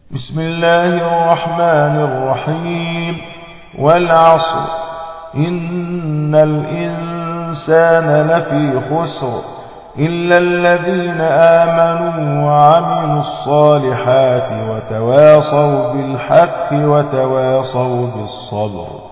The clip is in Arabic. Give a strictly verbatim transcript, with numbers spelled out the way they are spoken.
بسم الله الرحمن الرحيم. والعصر إن الإنسان لفي خسر إلا الذين آمنوا وعملوا الصالحات وتواصوا بالحق وتواصوا بالصبر.